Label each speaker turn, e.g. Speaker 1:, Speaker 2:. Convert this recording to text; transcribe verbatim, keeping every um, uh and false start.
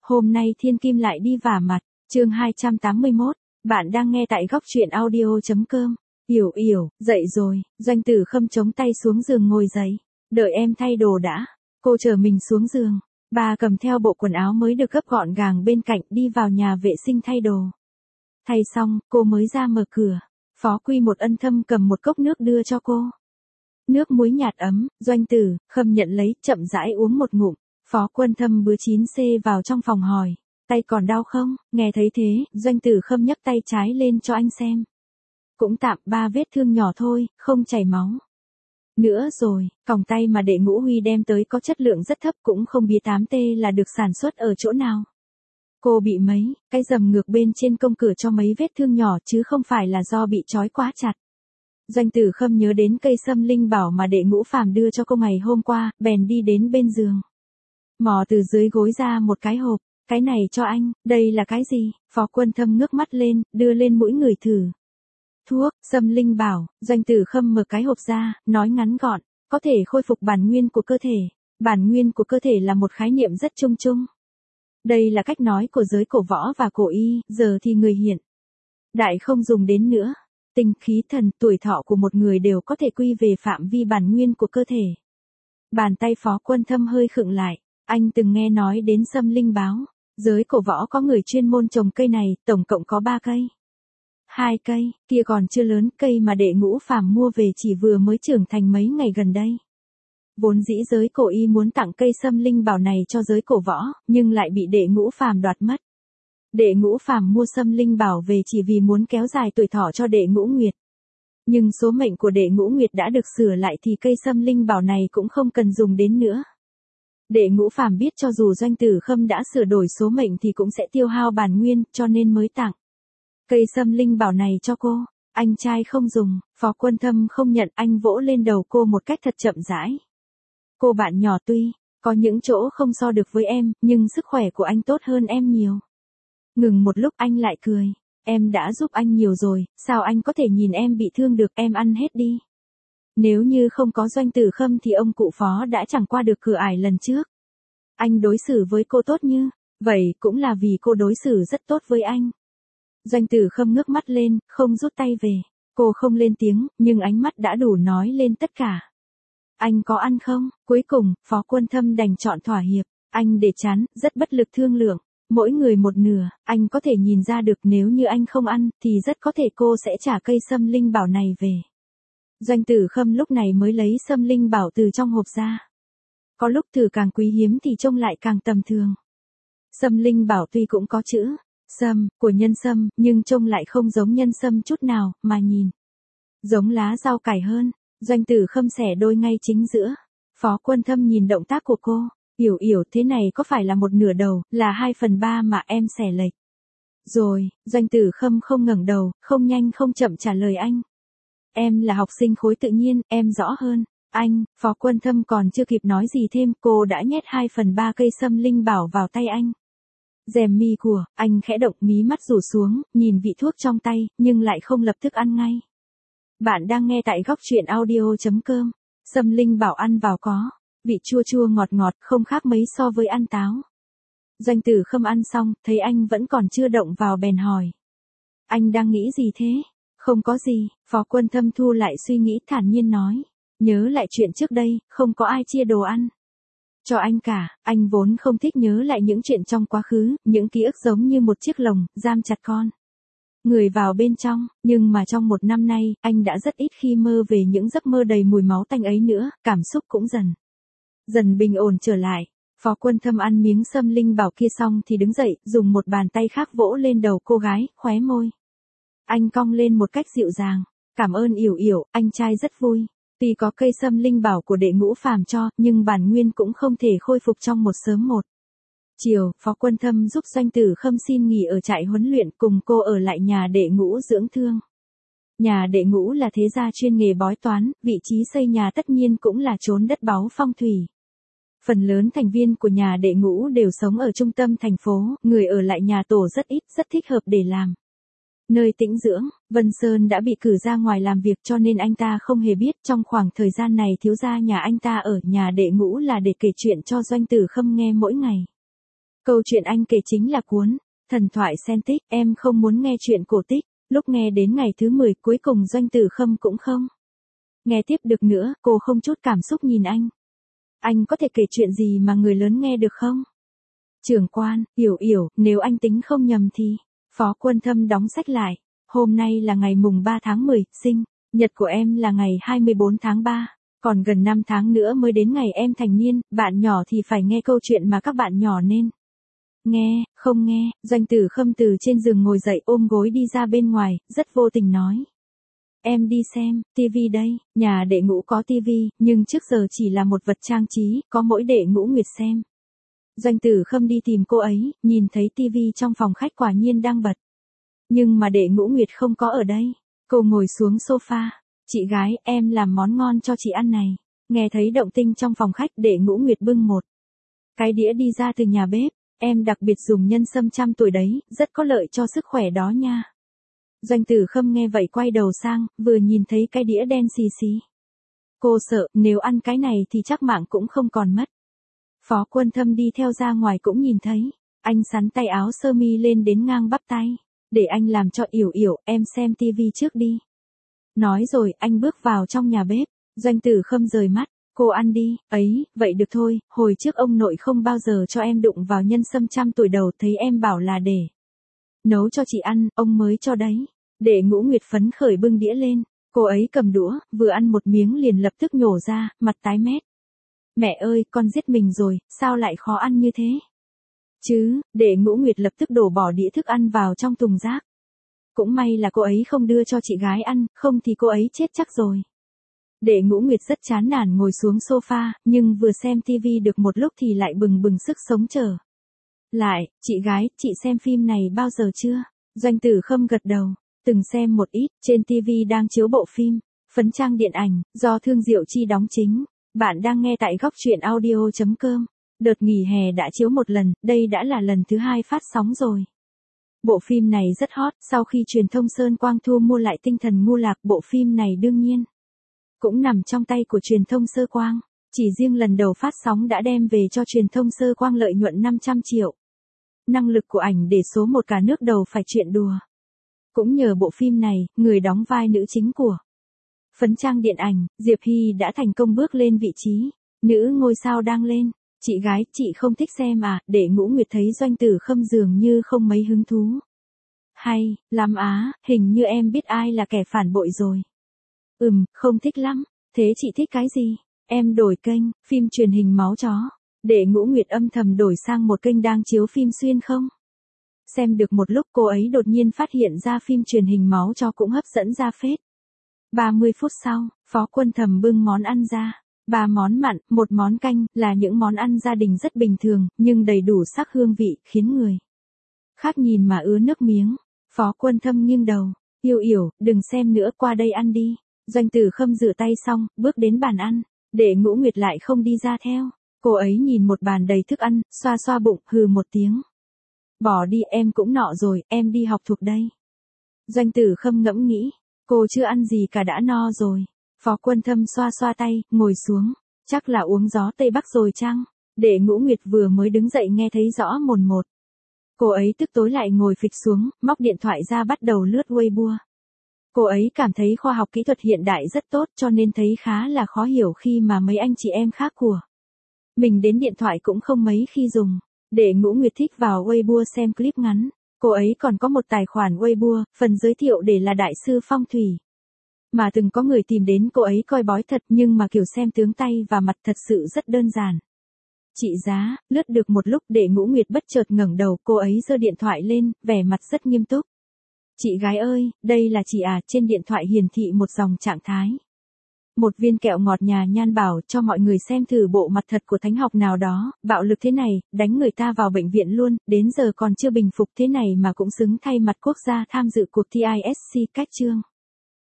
Speaker 1: Hôm nay thiên kim lại đi vả mặt, chương hai trăm tám mươi mốt, bạn đang nghe tại góc truyện audio.com. Yểu yểu, dậy rồi, Doanh Tử Khâm chống tay xuống giường ngồi dậy, đợi em thay đồ đã. Cô chở mình xuống giường, bà cầm theo bộ quần áo mới được gấp gọn gàng bên cạnh đi vào nhà vệ sinh thay đồ. Thay xong, cô mới ra mở cửa, Phó Quy một ân thâm cầm một cốc nước đưa cho cô. Nước muối nhạt ấm, Doanh Tử Khâm nhận lấy, chậm rãi uống một ngụm. Phó Quân Thâm bứa chín C vào trong phòng hỏi, tay còn đau không? Nghe thấy thế, Doanh Tử Khâm nhấc tay trái lên cho anh xem. Cũng tạm, ba vết thương nhỏ thôi, không chảy máu. Nữa rồi, còng tay mà đệ Ngũ Huy đem tới có chất lượng rất thấp, cũng không biết tám T là được sản xuất ở chỗ nào. Cô bị mấy cái rầm ngược bên trên công cửa cho mấy vết thương nhỏ chứ không phải là do bị trói quá chặt. Doanh Tử Khâm nhớ đến cây sâm linh bảo mà đệ Ngũ Phàm đưa cho cô ngày hôm qua, bèn đi đến bên giường. Mò từ dưới gối ra một cái hộp, cái này cho anh, đây là cái gì? Phó Quân Thâm ngước mắt lên, đưa lên mũi người thử. Thuốc, sâm linh bảo. Doanh Tử Khâm mở cái hộp ra, nói ngắn gọn, có thể khôi phục bản nguyên của cơ thể. Bản nguyên của cơ thể là một khái niệm rất chung chung. Đây là cách nói của giới cổ võ và cổ y, giờ thì người hiện đại không dùng đến nữa. Tinh khí thần, tuổi thọ của một người đều có thể quy về phạm vi bản nguyên của cơ thể. Bàn tay Phó Quân Thâm hơi khựng lại. Anh từng nghe nói đến sâm linh báo. Giới cổ võ có người chuyên môn trồng cây này, tổng cộng có ba cây. Hai cây, kia còn chưa lớn, cây mà đệ Ngũ Phàm mua về chỉ vừa mới trưởng thành mấy ngày gần đây. Vốn dĩ giới cổ y muốn tặng cây sâm linh bảo này cho giới cổ võ, nhưng lại bị đệ Ngũ Phàm đoạt mất. Đệ Ngũ Phàm mua sâm linh bảo về chỉ vì muốn kéo dài tuổi thọ cho đệ Ngũ Nguyệt. Nhưng số mệnh của đệ Ngũ Nguyệt đã được sửa lại thì cây sâm linh bảo này cũng không cần dùng đến nữa. Đệ Ngũ Phàm biết cho dù Doanh Tử Khâm đã sửa đổi số mệnh thì cũng sẽ tiêu hao bản nguyên, cho nên mới tặng cây sâm linh bảo này cho cô. Anh trai không dùng. Phó Quân Thâm không nhận, anh vỗ lên đầu cô một cách thật chậm rãi. Cô bạn nhỏ tuy có những chỗ không so được với em, nhưng sức khỏe của anh tốt hơn em nhiều. Ngừng một lúc anh lại cười. Em đã giúp anh nhiều rồi, sao anh có thể nhìn em bị thương được, em ăn hết đi. Nếu như không có Doanh Tử Khâm thì ông cụ Phó đã chẳng qua được cửa ải lần trước. Anh đối xử với cô tốt như vậy cũng là vì cô đối xử rất tốt với anh. Doanh Tử Khâm ngước mắt lên, không rút tay về. Cô không lên tiếng, nhưng ánh mắt đã đủ nói lên tất cả. Anh có ăn không? Cuối cùng, Phó Quân Thâm đành chọn thỏa hiệp. Anh để chán, rất bất lực thương lượng. Mỗi người một nửa, anh có thể nhìn ra được nếu như anh không ăn, thì rất có thể cô sẽ trả cây sâm linh bảo này về. Doanh Tử Khâm lúc này mới lấy sâm linh bảo từ trong hộp ra. Có lúc thử càng quý hiếm thì trông lại càng tầm thường. Sâm linh bảo tuy cũng có chữ sâm của nhân sâm, nhưng trông lại không giống nhân sâm chút nào, mà nhìn giống lá rau cải hơn. Doanh Tử Khâm xẻ đôi ngay chính giữa. Phó Quân Thâm nhìn động tác của cô. Yểu yểu, thế này có phải là một nửa đầu, là hai phần ba mà em xẻ lệch? Rồi, Doanh Tử Khâm không ngẩng đầu, không nhanh không chậm trả lời anh. Em là học sinh khối tự nhiên, em rõ hơn. Anh, Phó Quân Thâm còn chưa kịp nói gì thêm, cô đã nhét hai phần ba cây sâm linh bảo vào tay anh. Rèm mi của anh khẽ động, mí mắt rủ xuống, nhìn vị thuốc trong tay, nhưng lại không lập tức ăn ngay. Bạn đang nghe tại góc truyện audio.com. Sâm linh bảo ăn vào có vị chua chua ngọt ngọt, không khác mấy so với ăn táo. Doanh Tử Khâm ăn xong, thấy anh vẫn còn chưa động vào bèn hỏi. Anh đang nghĩ gì thế? Không có gì. Phó Quân Thâm thu lại suy nghĩ, thản nhiên nói. Nhớ lại chuyện trước đây, không có ai chia đồ ăn cho anh cả. Anh vốn không thích nhớ lại những chuyện trong quá khứ, những ký ức giống như một chiếc lồng, giam chặt con người vào bên trong. Nhưng mà trong một năm nay, anh đã rất ít khi mơ về những giấc mơ đầy mùi máu tanh ấy nữa, cảm xúc cũng dần dần bình ổn trở lại. Phó Quân Thâm ăn miếng sâm linh bảo kia xong thì đứng dậy, dùng một bàn tay khác vỗ lên đầu cô gái, khóe môi anh cong lên một cách dịu dàng. Cảm ơn Yểu Yểu, anh trai rất vui. Tuy có cây sâm linh bảo của đệ Ngũ Phàm cho, nhưng bản nguyên cũng không thể khôi phục trong một sớm một chiều. Phó Quân Thâm giúp Doanh Tử Khâm xin nghỉ ở trại huấn luyện, cùng cô ở lại nhà đệ Ngũ dưỡng thương. Nhà đệ Ngũ là thế gia chuyên nghề bói toán, vị trí xây nhà tất nhiên cũng là chốn đất báu phong thủy. Phần lớn thành viên của nhà đệ Ngũ đều sống ở trung tâm thành phố, người ở lại nhà tổ rất ít, rất thích hợp để làm nơi tĩnh dưỡng. Vân Sơn đã bị cử ra ngoài làm việc cho nên anh ta không hề biết trong khoảng thời gian này thiếu gia nhà anh ta ở nhà đệ Ngũ là để kể chuyện cho Doanh Tử Khâm nghe mỗi ngày. Câu chuyện anh kể chính là cuốn Thần thoại sen tích, em không muốn nghe chuyện cổ tích. Lúc nghe đến ngày thứ mười cuối cùng Doanh Tử Khâm cũng không nghe tiếp được nữa, cô không chút cảm xúc nhìn anh. Anh có thể kể chuyện gì mà người lớn nghe được không? Trưởng quan, Yểu Yểu, nếu anh tính không nhầm thì, Phó Quân Thâm đóng sách lại. Hôm nay là ngày mùng ba tháng mười, sinh nhật của em là ngày hai mươi bốn tháng ba. Còn gần năm tháng nữa mới đến ngày em thành niên, bạn nhỏ thì phải nghe câu chuyện mà các bạn nhỏ nên nghe, không nghe. Doanh Tử Khâm từ trên giường ngồi dậy ôm gối đi ra bên ngoài, rất vô tình nói. Em đi xem, tivi đây, nhà đệ Ngũ có tivi, nhưng trước giờ chỉ là một vật trang trí, có mỗi đệ Ngũ Nguyệt xem. Doanh Tử Khâm đi tìm cô ấy, nhìn thấy tivi trong phòng khách quả nhiên đang bật. Nhưng mà đệ Ngũ Nguyệt không có ở đây. Cô ngồi xuống sofa. Chị gái, em làm món ngon cho chị ăn này. Nghe thấy động tinh trong phòng khách, đệ Ngũ Nguyệt bưng một cái đĩa đi ra từ nhà bếp. Em đặc biệt dùng nhân sâm trăm tuổi đấy, rất có lợi cho sức khỏe đó nha. Doanh Tử Khâm nghe vậy quay đầu sang, vừa nhìn thấy cái đĩa đen xì xì. Cô sợ, nếu ăn cái này thì chắc mạng cũng không còn mất. Phó Quân Thâm đi theo ra ngoài cũng nhìn thấy. Anh xắn tay áo sơ mi lên đến ngang bắp tay. Để anh làm cho Yểu Yểu, em xem tivi trước đi. Nói rồi, anh bước vào trong nhà bếp. Doanh Tử Khâm rời mắt. Cô ăn đi, ấy, vậy được thôi, hồi trước ông nội không bao giờ cho em đụng vào nhân sâm trăm tuổi đầu, thấy em bảo là để nấu cho chị ăn, ông mới cho đấy. Đệ Ngũ Nguyệt phấn khởi bưng đĩa lên, cô ấy cầm đũa, vừa ăn một miếng liền lập tức nhổ ra, mặt tái mét. Mẹ ơi, con giết mình rồi, sao lại khó ăn như thế? Chứ, Đệ Ngũ Nguyệt lập tức đổ bỏ đĩa thức ăn vào trong thùng rác. Cũng may là cô ấy không đưa cho chị gái ăn, không thì cô ấy chết chắc rồi. Đệ Ngũ Nguyệt rất chán nản ngồi xuống sofa, nhưng vừa xem tivi được một lúc thì lại bừng bừng sức sống trở lại. Chị gái, chị xem phim này bao giờ chưa? Doanh Tử Khâm gật đầu, từng xem một ít. Trên tivi đang chiếu bộ phim Phấn Trang Điện Ảnh, do Thương Diệu Chi đóng chính. Bạn đang nghe tại góc truyện audio chấm com. Đợt nghỉ hè đã chiếu một lần, đây đã là lần thứ hai phát sóng rồi. Bộ phim này rất hot, sau khi truyền thông Sơn Quang Thu mua lại Tinh Thần Ngu Lạc, bộ phim này đương nhiên cũng nằm trong tay của truyền thông Sơ Quang. Chỉ riêng lần đầu phát sóng đã đem về cho truyền thông Sơ Quang lợi nhuận năm trăm triệu. Năng lực của ảnh để số một cả nước đầu phải chuyện đùa. Cũng nhờ bộ phim này, người đóng vai nữ chính của Phấn Trang Điện Ảnh, Diệp Hy đã thành công bước lên vị trí nữ ngôi sao đang lên. Chị gái, chị không thích xem à? Để Ngũ Nguyệt thấy Doanh Tử Khâm dường như không mấy hứng thú. Hay lắm á, hình như em biết ai là kẻ phản bội rồi. Ừm, không thích lắm. Thế chị thích cái gì? Em đổi kênh, phim truyền hình máu chó. Để Ngũ Nguyệt âm thầm đổi sang một kênh đang chiếu phim xuyên không. Xem được một lúc cô ấy đột nhiên phát hiện ra phim truyền hình máu chó cũng hấp dẫn ra phết. ba mươi phút sau, Phó Quân Thầm bưng món ăn ra. Ba món mặn, một món canh, là những món ăn gia đình rất bình thường, nhưng đầy đủ sắc hương vị, khiến người khác nhìn mà ứa nước miếng. Phó Quân Thâm nghiêng đầu. Yểu Yểu, đừng xem nữa, qua đây ăn đi. Doanh Tử Khâm rửa tay xong, bước đến bàn ăn. Để Ngũ Nguyệt lại không đi ra theo. Cô ấy nhìn một bàn đầy thức ăn, xoa xoa bụng, hừ một tiếng. Bỏ đi, em cũng nọ rồi, em đi học thuộc đây. Doanh Tử Khâm ngẫm nghĩ. Cô chưa ăn gì cả đã no rồi. Phó Quân Thâm xoa xoa tay, ngồi xuống. Chắc là uống gió Tây Bắc rồi chăng? Để Ngũ Nguyệt vừa mới đứng dậy nghe thấy rõ mồn một. Cô ấy tức tối lại ngồi phịch xuống, móc điện thoại ra bắt đầu lướt Weibo. Cô ấy cảm thấy khoa học kỹ thuật hiện đại rất tốt, cho nên thấy khá là khó hiểu khi mà mấy anh chị em khác của mình đến điện thoại cũng không mấy khi dùng. Để Ngũ Nguyệt thích vào Weibo xem clip ngắn. Cô ấy còn có một tài khoản Weibo, phần giới thiệu để là đại sư phong thủy. Mà từng có người tìm đến cô ấy coi bói thật, nhưng mà kiểu xem tướng tay và mặt thật sự rất đơn giản. Chị giá, lướt được một lúc Để Ngũ Nguyệt bất chợt ngẩng đầu, cô ấy giơ điện thoại lên, vẻ mặt rất nghiêm túc. Chị gái ơi, đây là chị à? Trên điện thoại hiển thị một dòng trạng thái. Một viên kẹo ngọt nhà nhan bảo cho mọi người xem thử bộ mặt thật của thánh học nào đó, bạo lực thế này, đánh người ta vào bệnh viện luôn, đến giờ còn chưa bình phục thế này mà cũng xứng thay mặt quốc gia tham dự cuộc thi i ét xê cách chương.